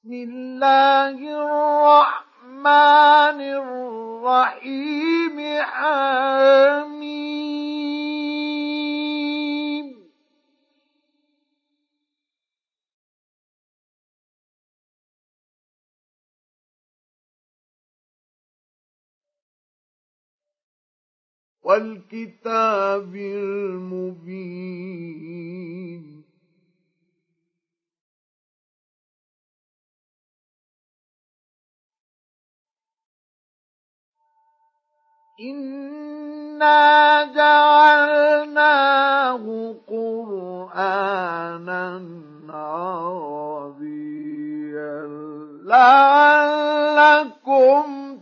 بسم الله الرحمن الرحيم حميم والكتاب المبين إنا جعلناه قرآنا عربيا لعلكم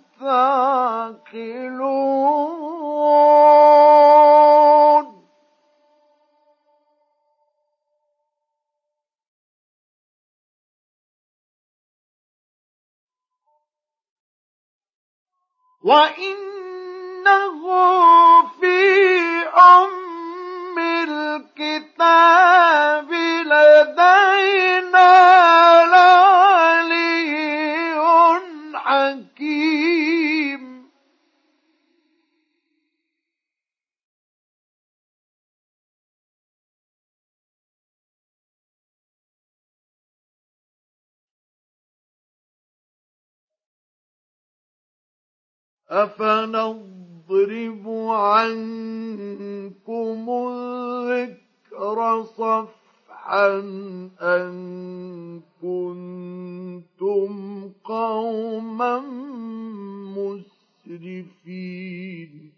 تعقلون وإنه في أم الكتاب لدينا لعلي حكيم أفنضرب عنكم الذكر صفحا أن كنتم قوما مسرفين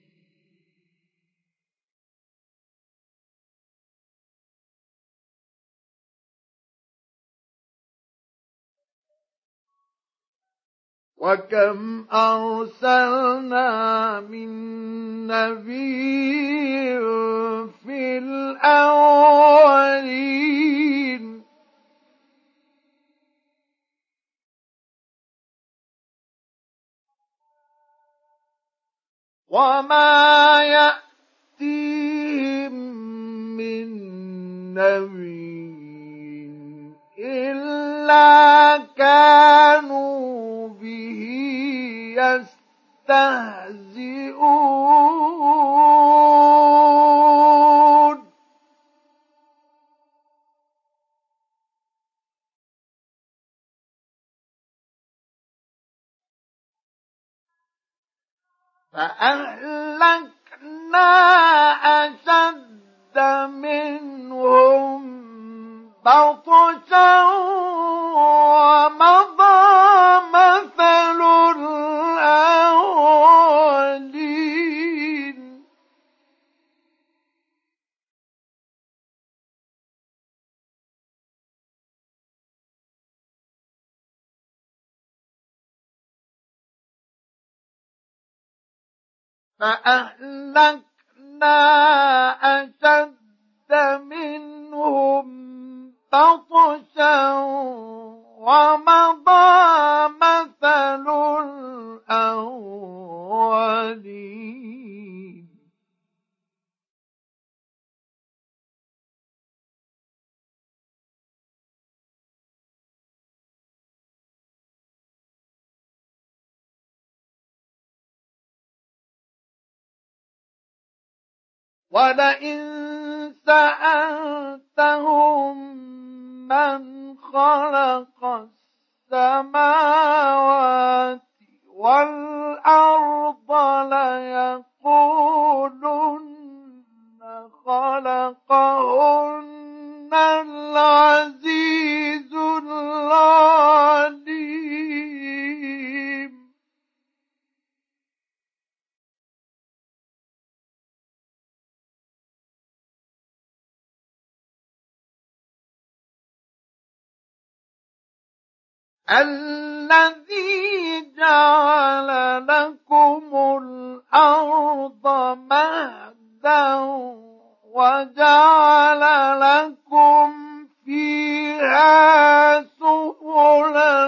وكم أرسلنا من نبي في الأولين وما يأتيهم من نبي إلا كانوا به يستهزئون فأهلكنا أشد منهم بطشا ومضى مثل الأولين فأهلكنا أشد منهم بطشا ومضى مثل الأولين ولئن سألتهم من خلق السماوات والأرض ليقولن خلقهن العزيز العليم الذي جعل لكم الأرض مهدا وجعل لكم فيها سبلا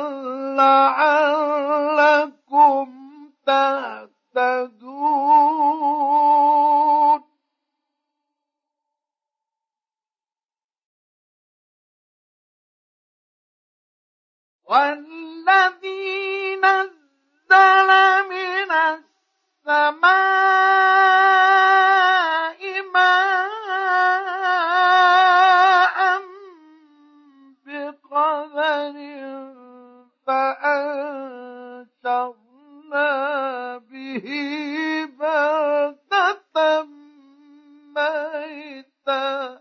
لعلكم تهتدون والذي نزل من السماء ماء بقدر فأنشرنا به بلدة ميتا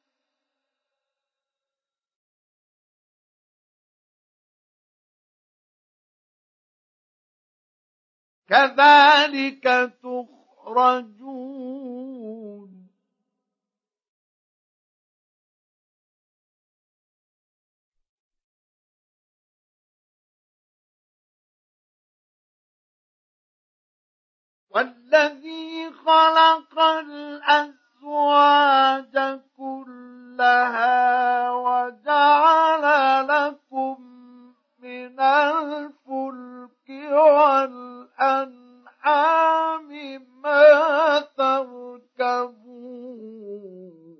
كذلك تخرجون والذي خلق الأزواج كلها وجعل لكم من الفلك والأنعام ما تركبون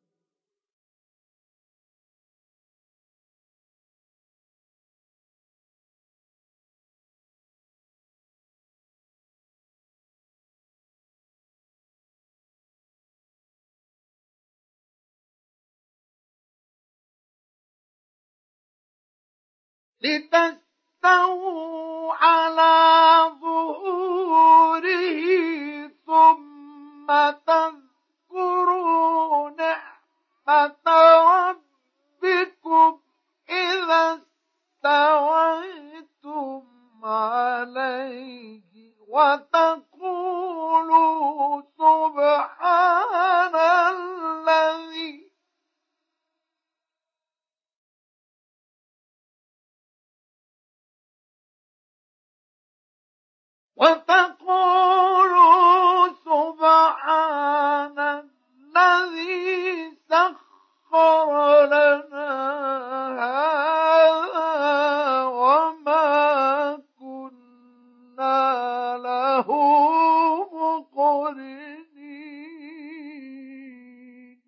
لتستووا على ظهوره ثم تذكروا نعمة ربكم إذا استويتم عليه وتقولوا سبحان الذي سخر لنا هذا وما كنا له مقرنين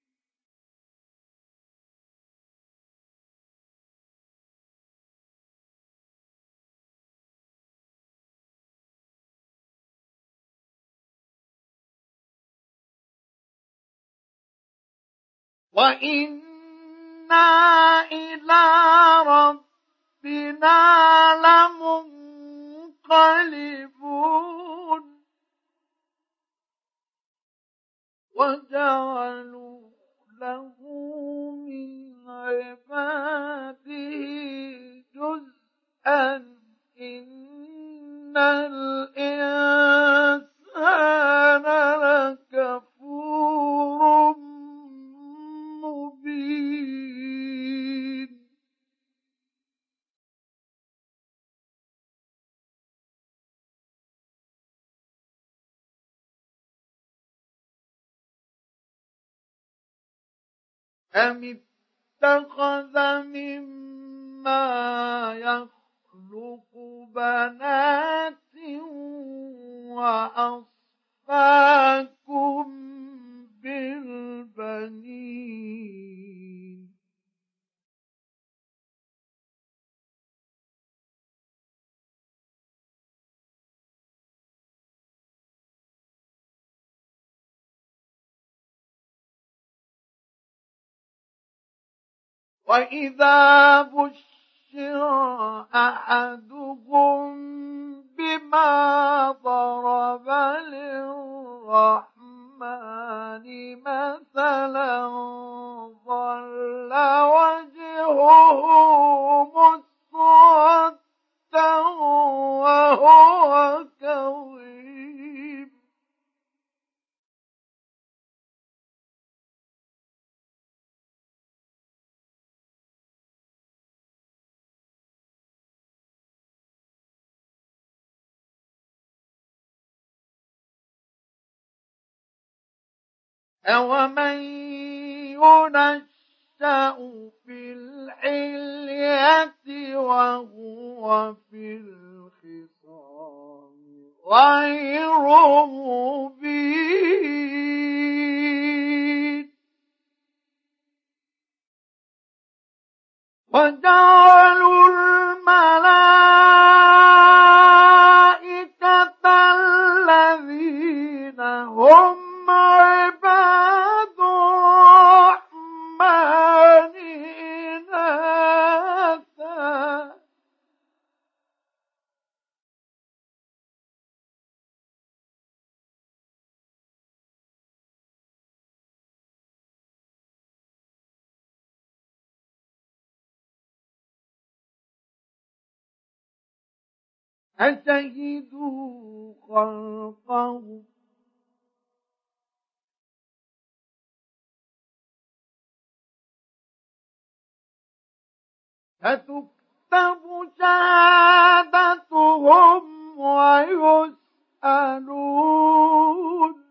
وإنا إلى ربنا لمنقلبون وجعلوا له من عباده جزءا إن الإنسان لكفور مبين أم اتخذ مما يخلق بنات وأصفاكم بالبنين وإذا بشر أحدهم بما ضرب للرحمن مثلا ظل وجهه مسودا وهو كظيم أومن ينشأ في الحلية وهو في الخصام غير مبين وجعلوا أشهدوا خلقهم فتكتب شهادتهم ويسألون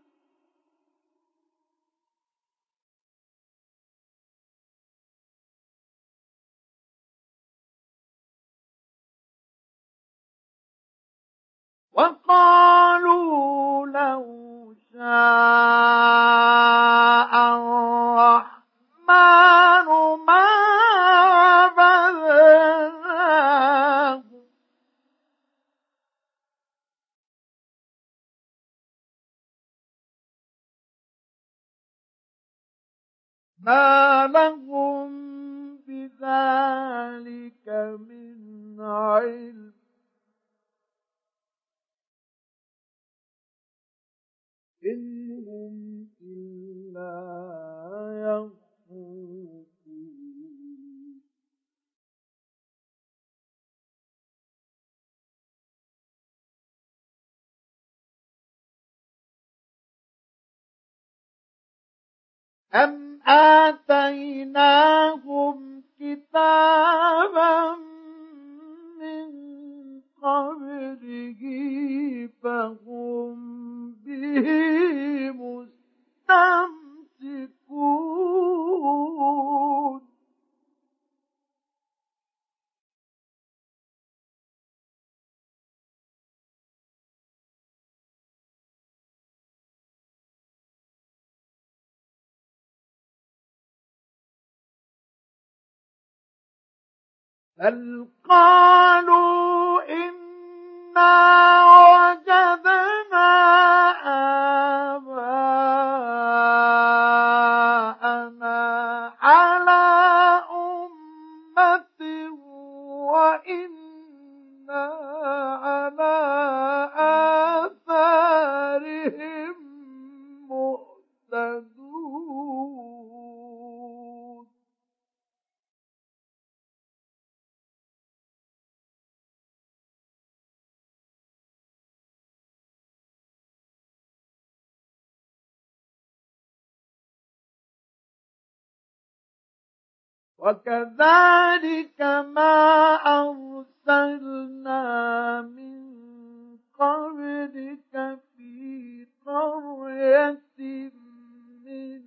وقالوا لو شاء الرحمن ما عبدناه ما لهم بذلك من علم إن هم إلا يخرصون أم آتيناهم كتابا من قبله فهم به مستمسكون بل قالوا إنا وجدنا آباءنا على أمة وإنا على آثارهم مهتدون وكذلك ما أرسلنا من قبلك في قرية من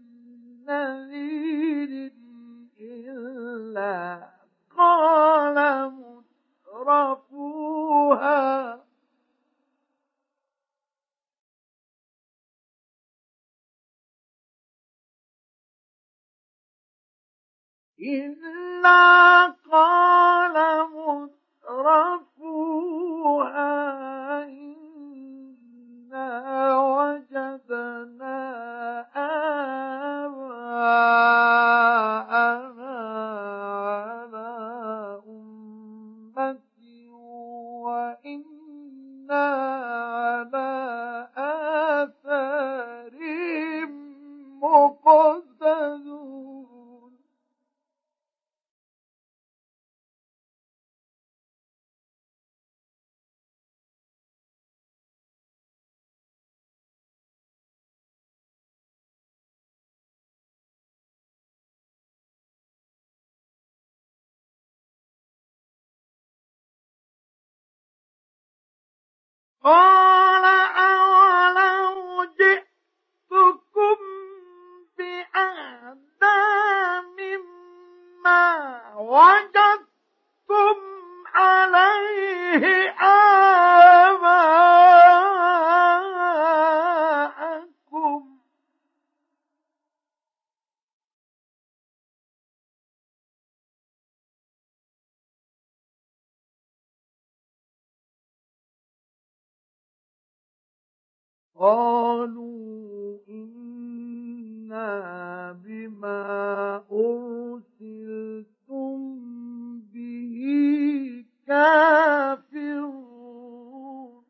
نذير إلا قال مترفوها إلا قال مترفوها إنا وجدنا آباءنا على أمة وإنا على آثارهم مقتدون قال أولو جئتكم بأهدى مما وجدتم عليه آباءكم قالوا إنا بما أرسلتم به كافرون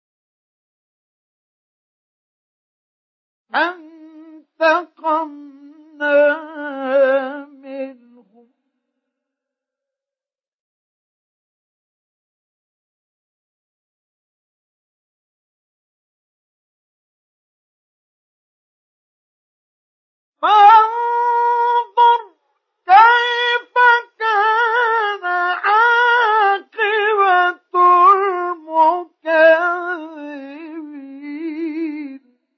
فانتقمنا فانظر كيف كان عاقبة المكذبين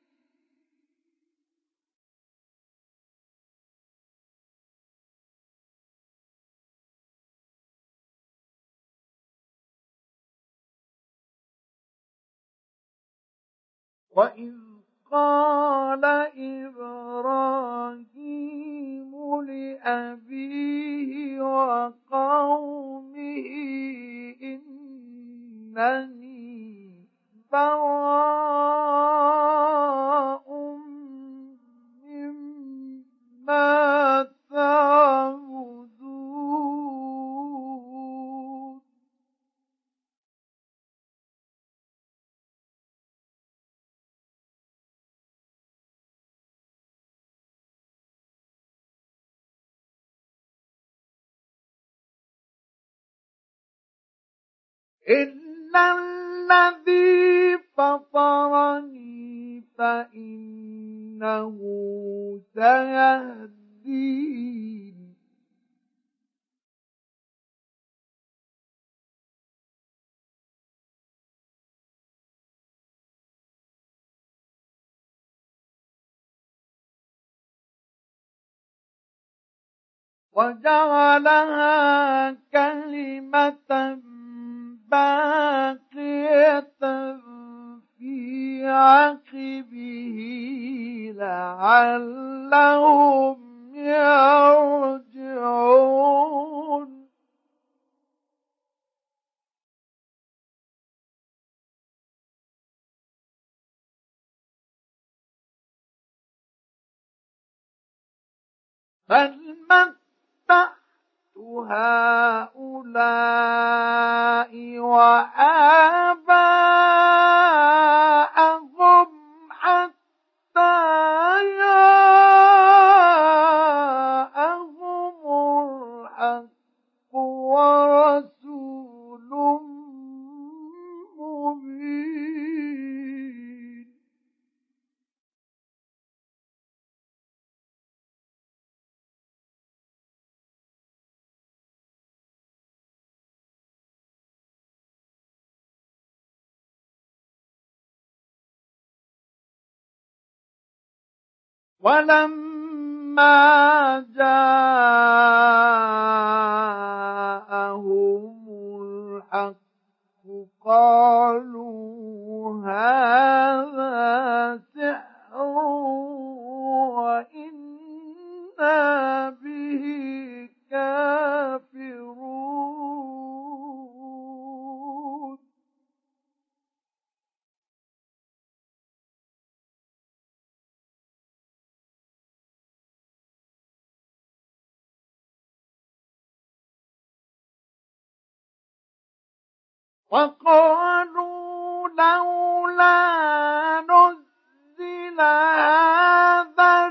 وإذ قال إبراهيم لأبيه وقومه إنني براء مما تعبدون إلا الذي فطرني فإنه سيهدين وجعلها كلمة باقية في عقبه لعلهم يرجعون بل متعت هؤلاء وآباءهم حتى جاءهم الحق ورسول مبين ولما جاءهم الحق قالوا هذا سحر وإنا به كافرون وقالوا لولا نزل هذا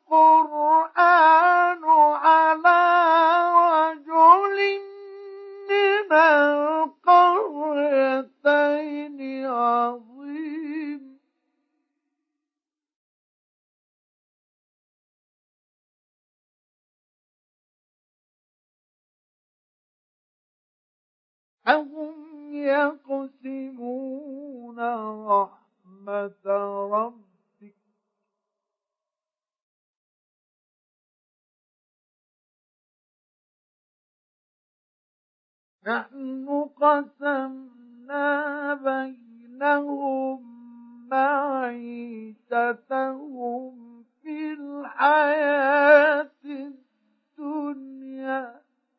القرآن على رجل من القريتين عظيم أهم يقسمون رحمة ربك نحن قسمنا بينهم معيشتهم في الحياة الدنيا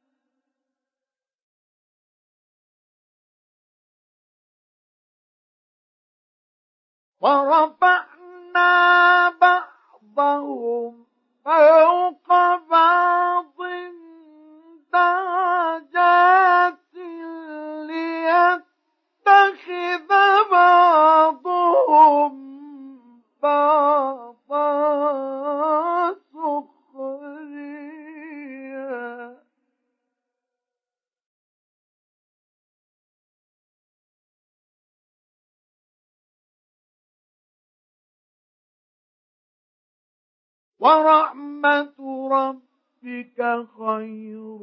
ورفعنا بعضهم فوق بعض درجات ليتخذ بعضهم بعضا سخريا ورحمة ربك خير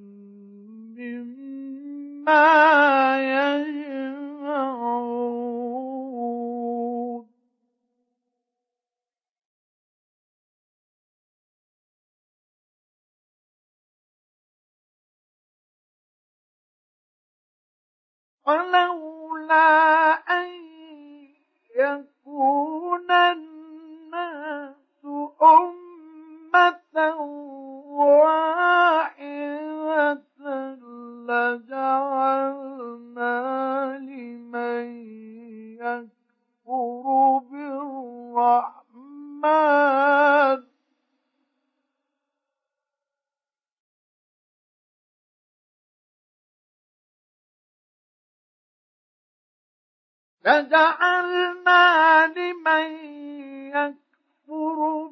مما يجمعون. ولولا أن يكون الناس أمة واحدة لجعلنا لمن يكفر بالرحمن يكفر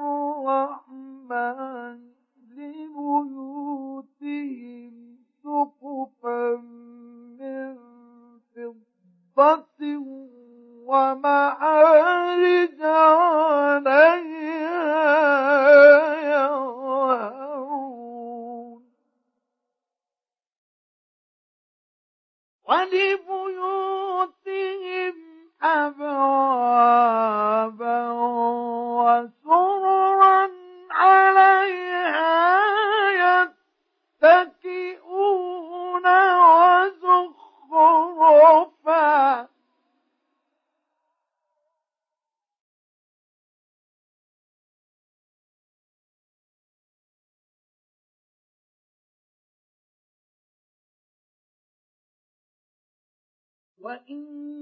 بالرحمن لبيوتهم سقفا من فضة ومعارج عليها يظهرون. ولبيوتهم أبوابا وسررا عليها يتكئون وزخرفا. وإن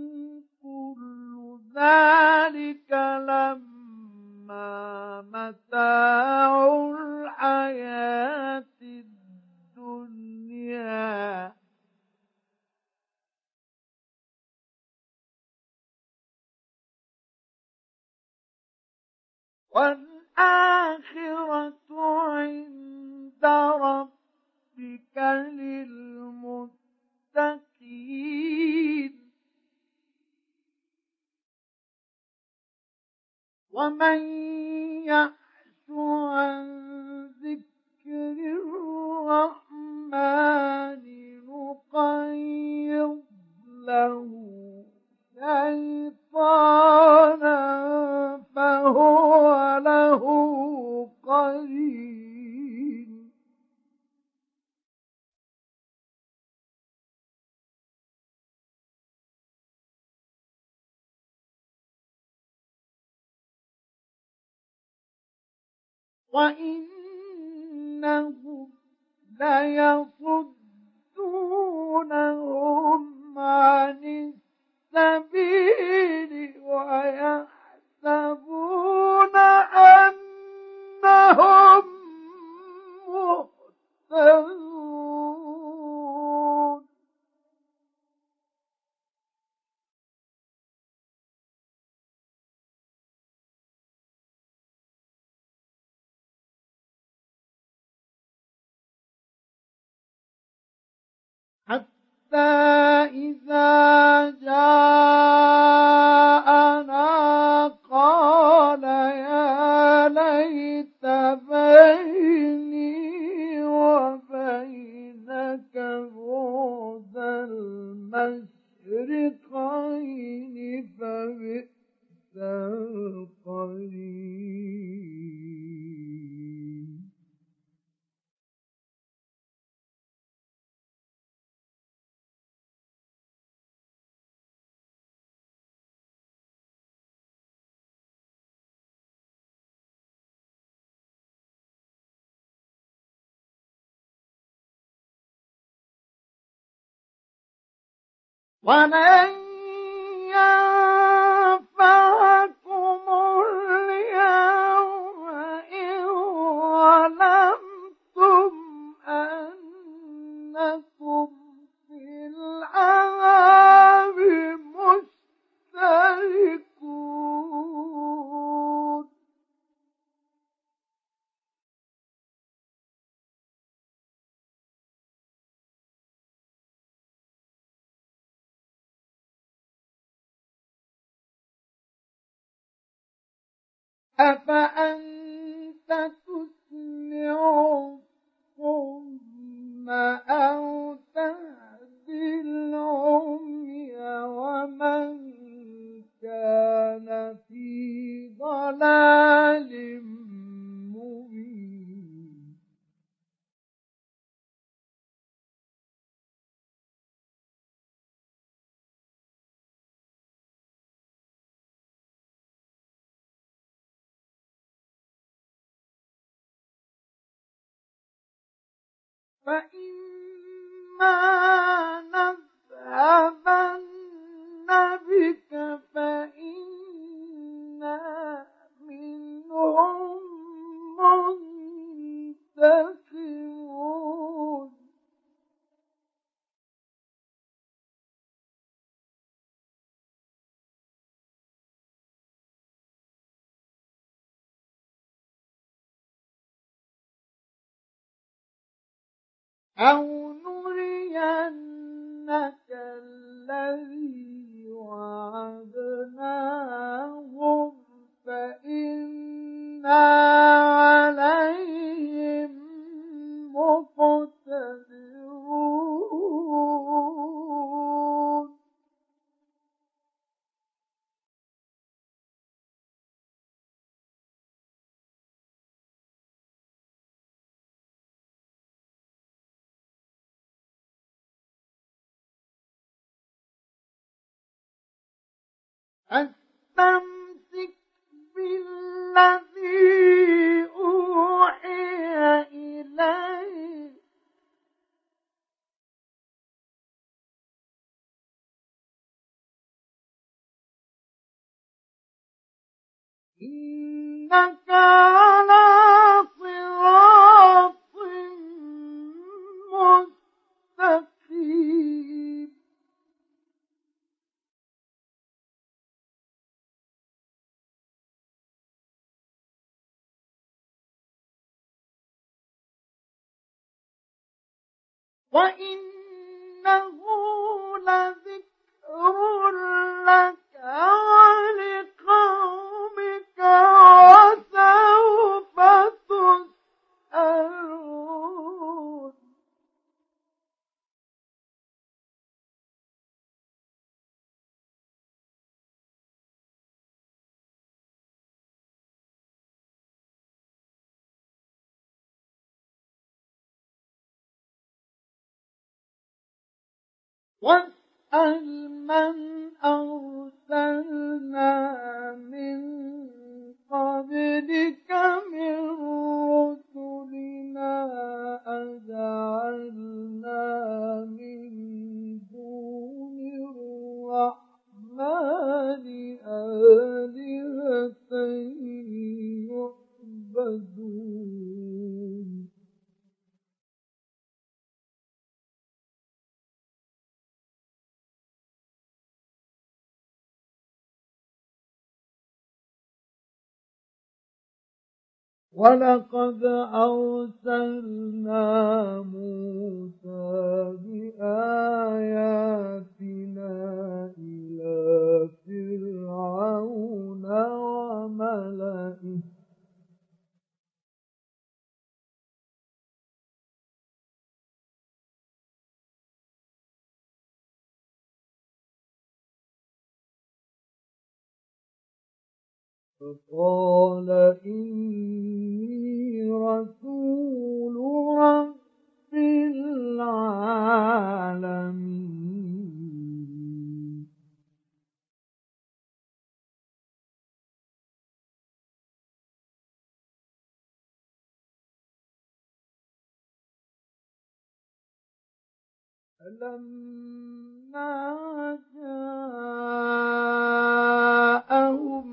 كل ذلك لما متاع الحياة الدنيا والآخرة عند ربك للمتقين. ومن يعش عن ذكر الرحمن نقيض له شيطانا فهو له قرين. وإنهم ليصدونهم عن السبيل ويحسبون أنهم مهتدون. حتى إذا جاءنا قال يا ليت بيني وبينك بعد المشرقين فبئس القرين. ولن ينفعكم اليوم إذ ظلمتم أنكم في العذاب مشتركون. أفأنت تسمع الصم أو تهدي العمي ومن كان في ضلال مبين فإما نذهبن بك فإنا منهم منتقمون أو نرينك الذي وعدناهم فإنا عليهم مقتدرون فاستمسك بالذي أوحي إليك إنك على صراط مستقيم وإنه لذكر لك ولقومك وسوف تسألون واسأل من أرسلنا من قبلك من رسلنا أجعلنا من دون الرحمن آلهة يعبدون ولقد أرسلنا موسى بآياتنا إلى فرعون وملئه فقال إني رسول رب العالمين فلما جاءهم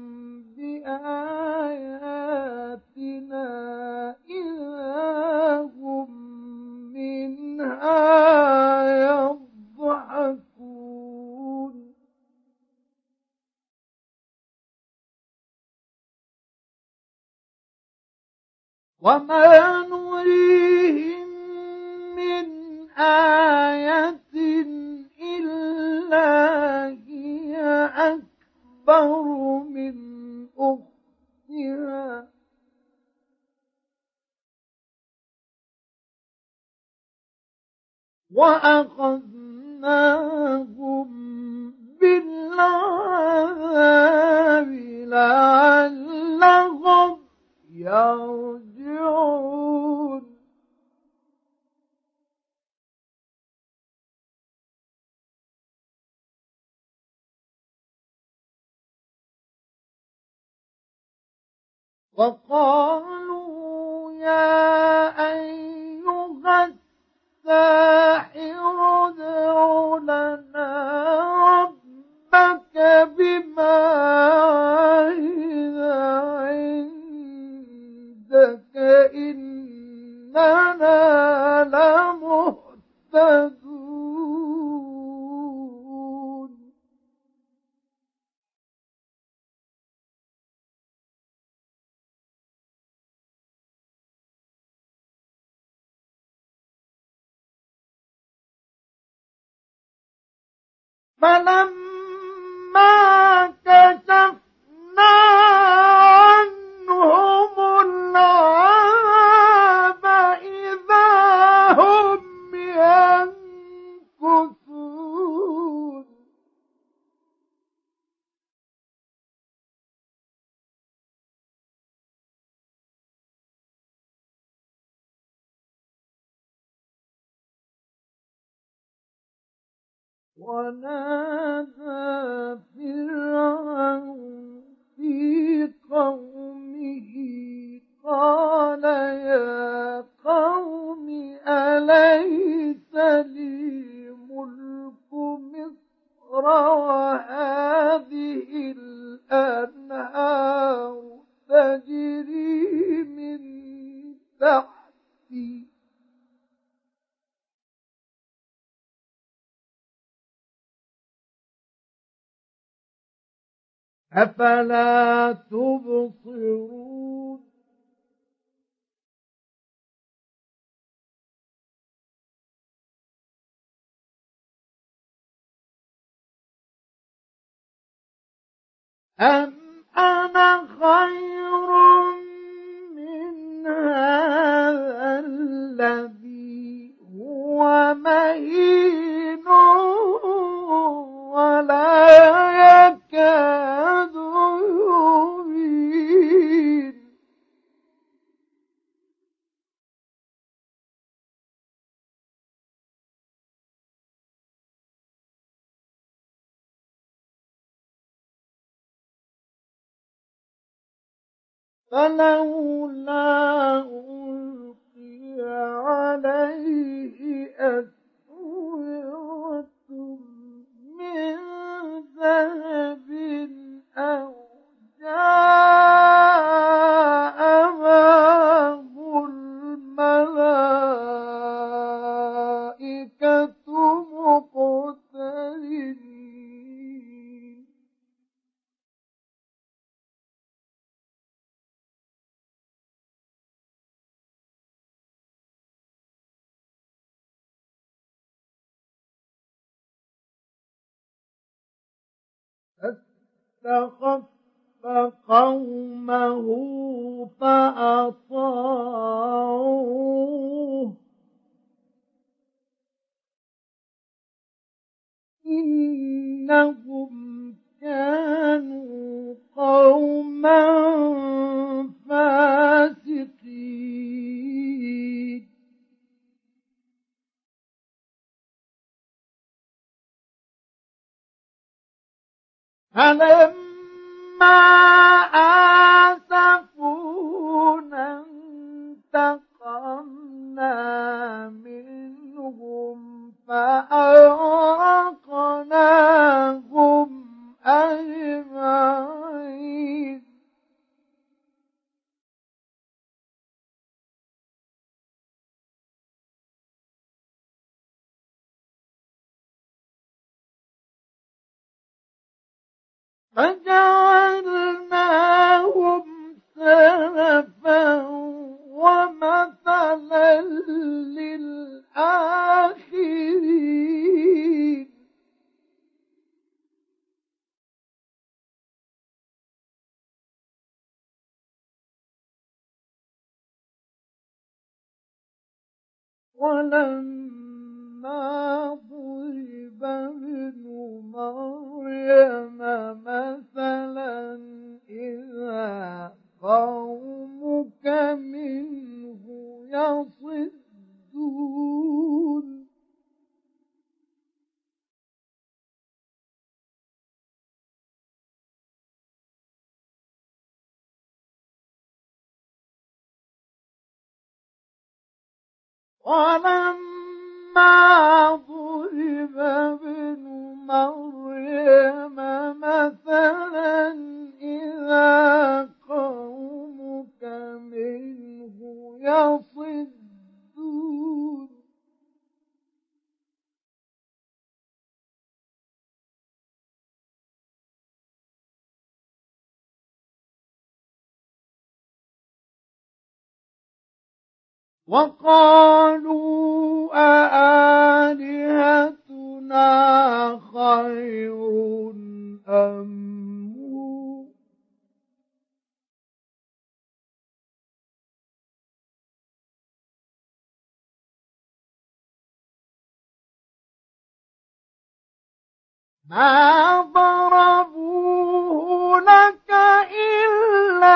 بآياتنا إذا هم منها يضحكون وما نريهم من آية إلا هي أكبر من أختها وأخذناهم بالعذاب لعلهم يرجعون وقالوا يا أيها الساحر ادع لنا ربك بما عهد عندك إننا لمهتدون فلما كشفنا عنهم العذاب إذا هم ينكثون ونادى فرعون في قومه قال يا قوم أليس لي ملك مصر وهذه الأنهار تجري من تحتي أفلا تبصرون أم أنا خير من هذا الذي هو مهين ولا يكاد يبين فلولا ألقي عليه أسورة من ذهب أو جاء معه الملائكة مقترنين فاستخف قومه فأطاعوه إنهم كانوا قوما فاسقين فلما آسفونا انتقمنا منهم فأغرقناهم أجمعين فجعلناهم سلفا ومثلا للآخرين ولما ضرب ابن مريم مثلا إذا قومك منه يصدون ولما ضرب ابن مريم مثلا إذا قومك منه يصدون وقالوا أآلهتنا خير أم هو ما ضربوه لك إلا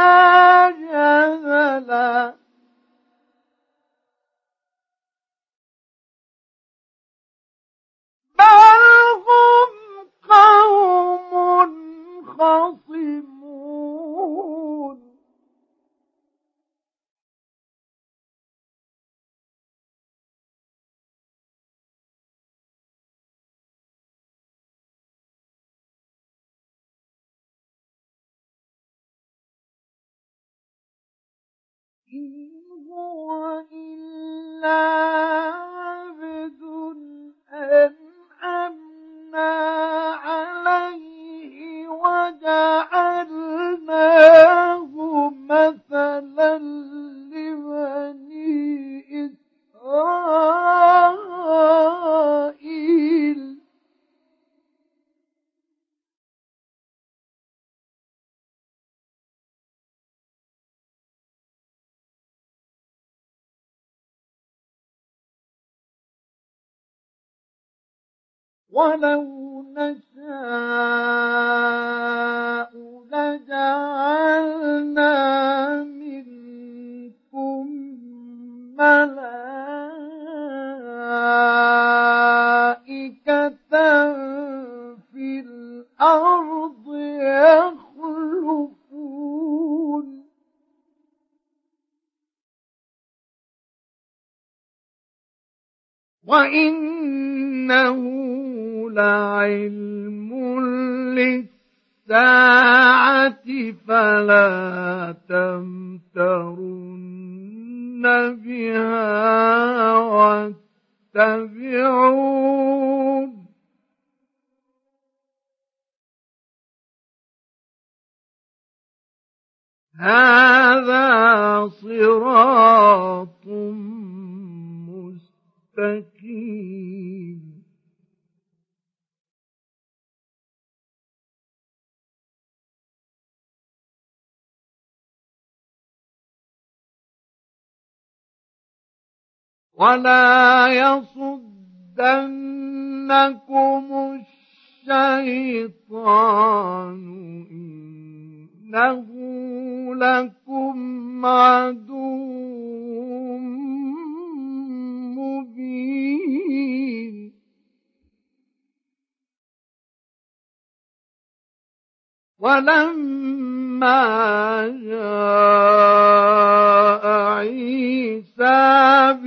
جدلا بل هم قوم خصمون إن هو إلا عبد أنعمنا عليه وجعلناه مثلا لبني إسرائيل ولو نشاء لجعلنا منكم ملائكة في الأرض يخلفون وإنه لعلم للساعة فلا تمترن بها واتبعون هذا صراط مستقيم ولا يصدنكم الشيطان إنه لكم عدو مبين ولما جاء عيسى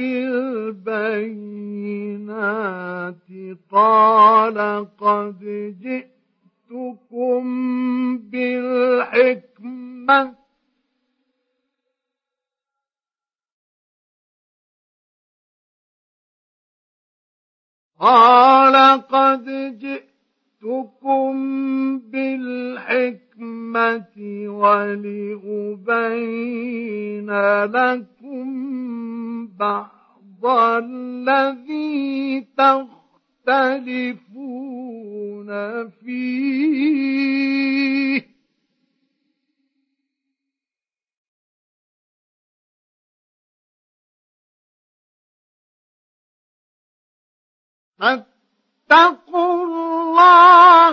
بالبينات قال قد جئتكم بالحكمة ولأبين لكم بعض الذي تختلفون فيه فاتقوا الله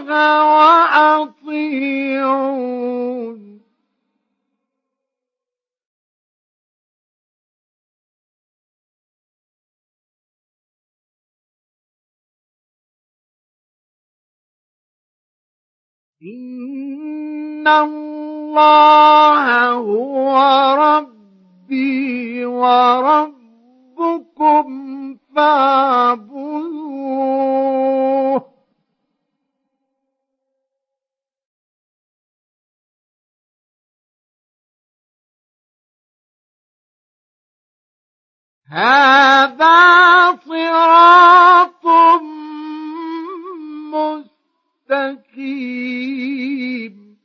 وأطيعون إن الله هو ربي وربكم فاعبدوه هذا صراط مستقيم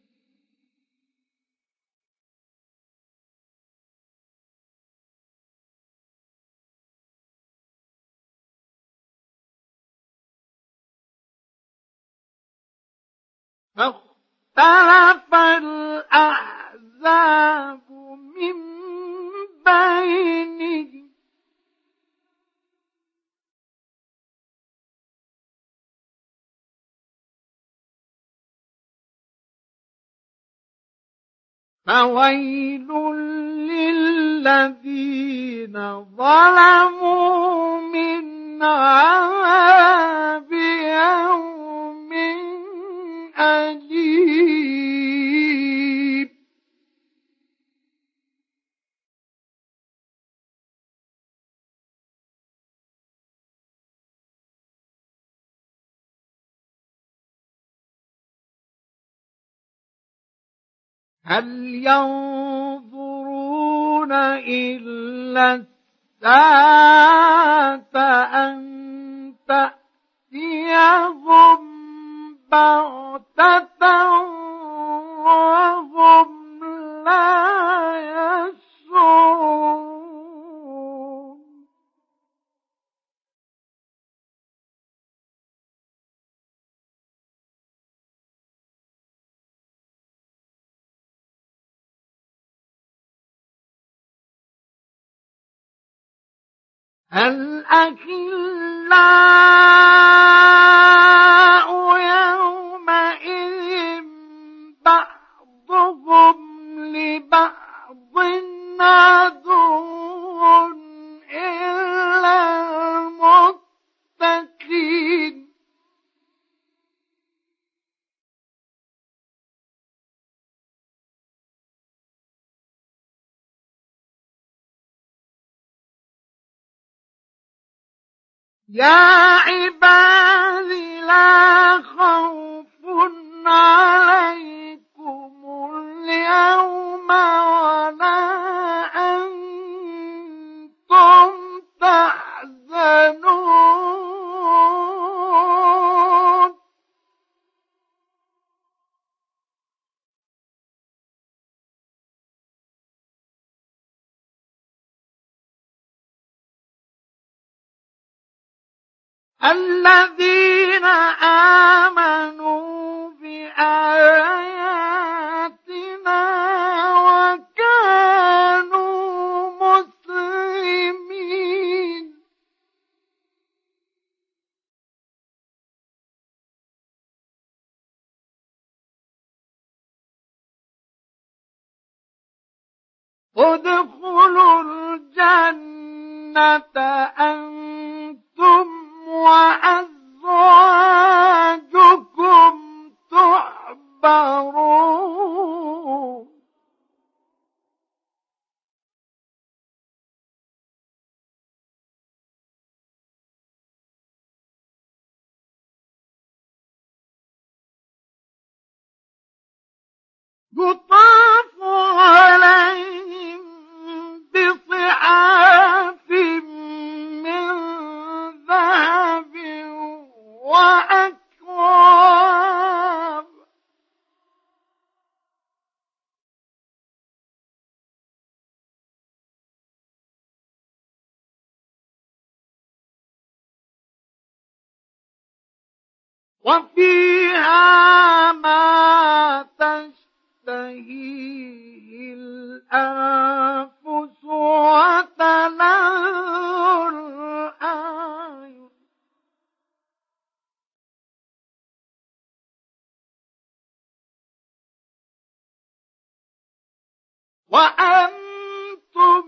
فاختلف الأحزاب من بينهم فويل للذين ظلموا من عذاب يوم أليم هل ينظرون إلا الساعة أن تأتيهم بغتة وهم لا يشعرون الأخلاء يومئذ بعضهم لبعض عدو إلا المتقين يا عباد لا خوف عليكم اليوم ولا أنتم تحزنون الذين آمنوا بآياتنا وكانوا مسلمين ادخلوا الجنة أنتم وأزواجكم تحبرون يطاف عليهم بصحاف من ذهب وأكواب وفيها ما تشتهيه الأنفس وتلذ الأعين وأنتم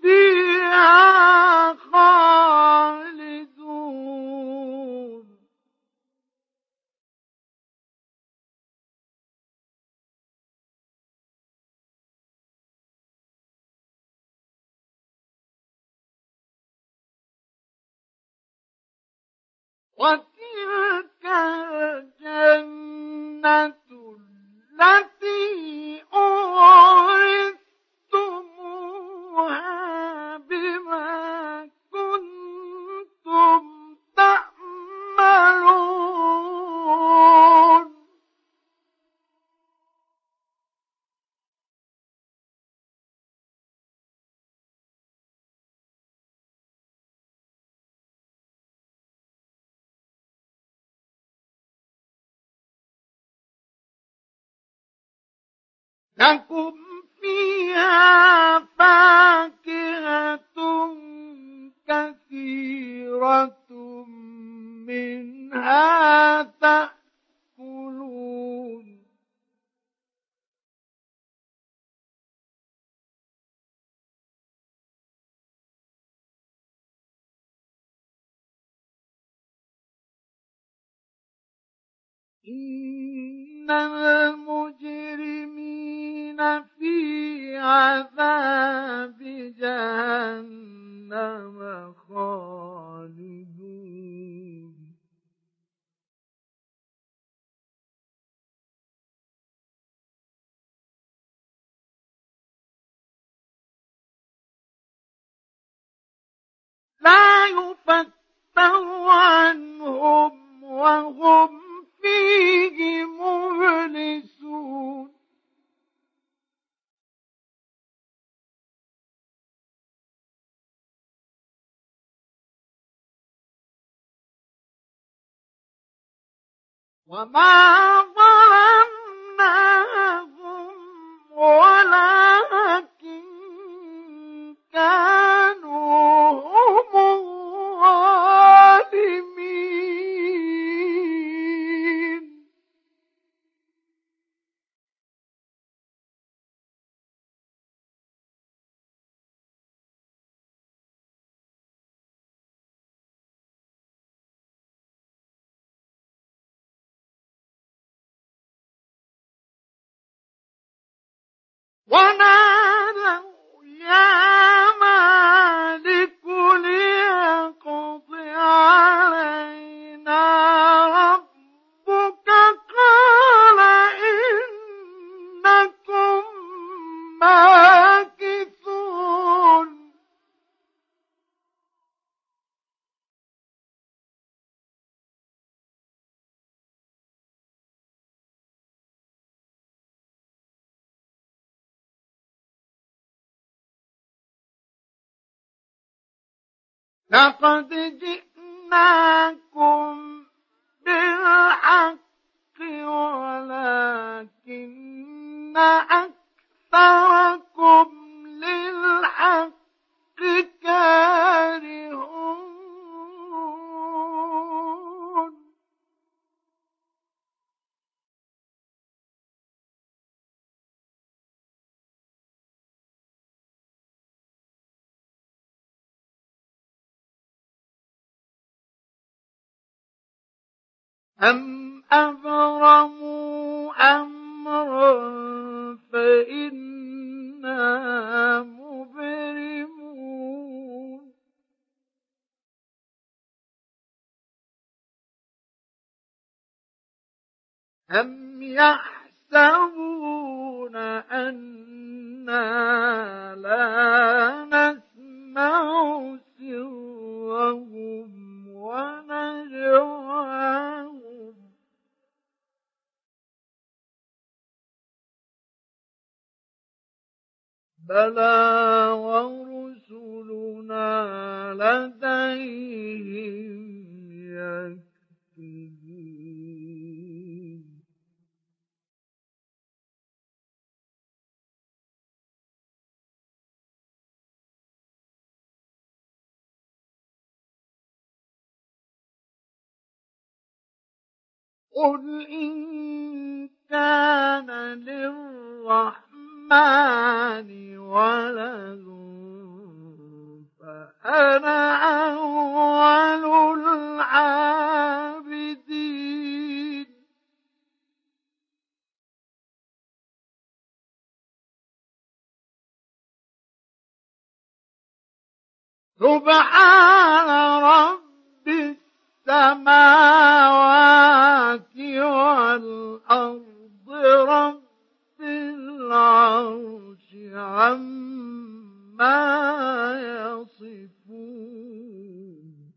فيها خالدون. وتلك الجنة التي أورثتموها بما كنتم تعملون. لكم فيها فاكهة كثيرة منها تأكلون. إن المجرمين في عذاب جهنم خالدون. لا يفتر عنهم وهم فيه مبلسون. وما ظلمناهم ولكن كانوا هم الظالمين. ونادوا يا مالك ليقض علينا ربك قال إنكم ماكثون. لقد جئناكم بالحق ولكن أكثركم للحق كارهون. أم أبرموا أمرا فإنا مبرمون. أم يحسبون أنا لا نسمع سرهم ونجواهم. بلى ورسلنا لديهم يكتبون. قل إن كان للرحمن سبحان رب السماوات والأرض رب العرش عما يصفون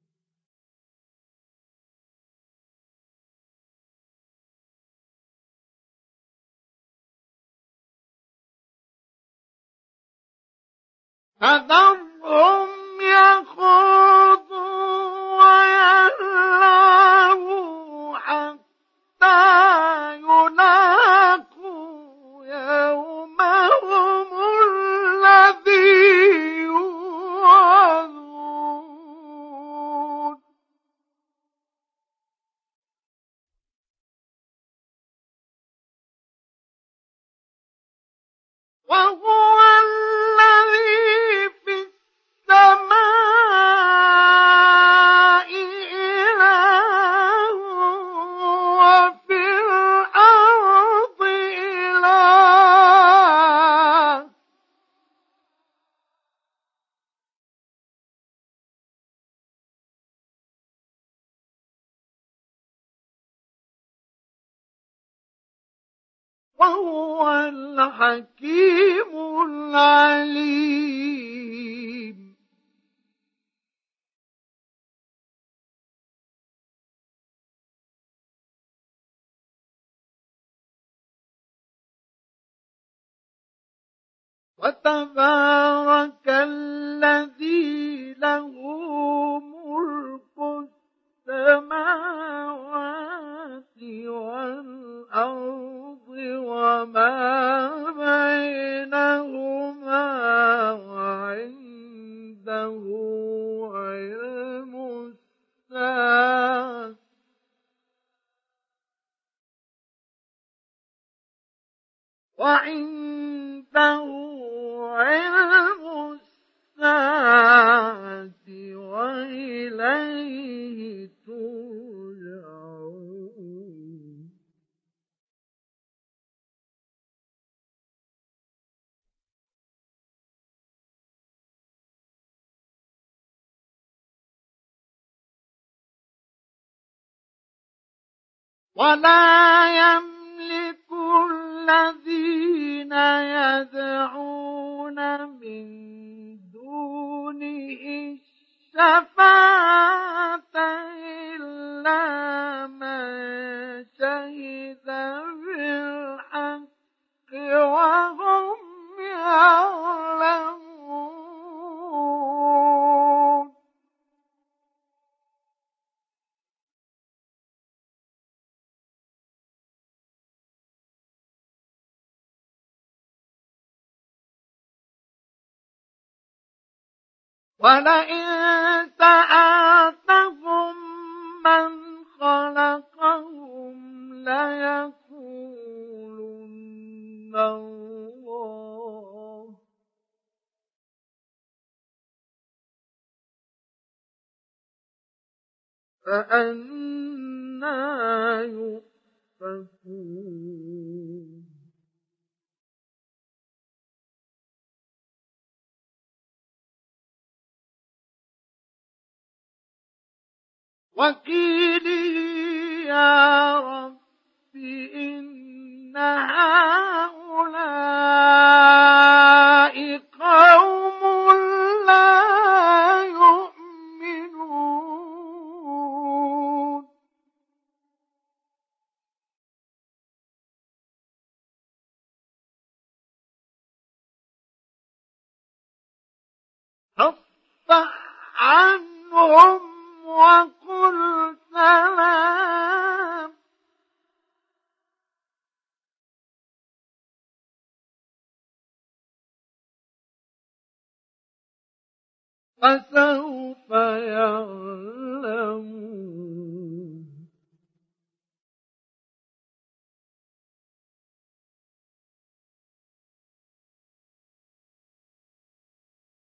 فذرهم يخوضوا ويلعبوا حتى يلاقوا يومهم الذي يوعدون وهو الذي في السماء إله وفي الأرض إله وهو الحكيم العليم وتبارك الذي له ملك السماوات والأرض وما بينهما وعنده علم الساعة وإليه ترجعون ولا يملك الذين يدعون من دونه الشفاعة إلا من شهد بالحق وهم يعلمون ولئن سألتهم من خلقهم ليقولن الله فأنى يؤفكون وقيله يا رب إن هؤلاء قوم لا يؤمنون فاصفح عنهم وقل سلام فسوف يعلمون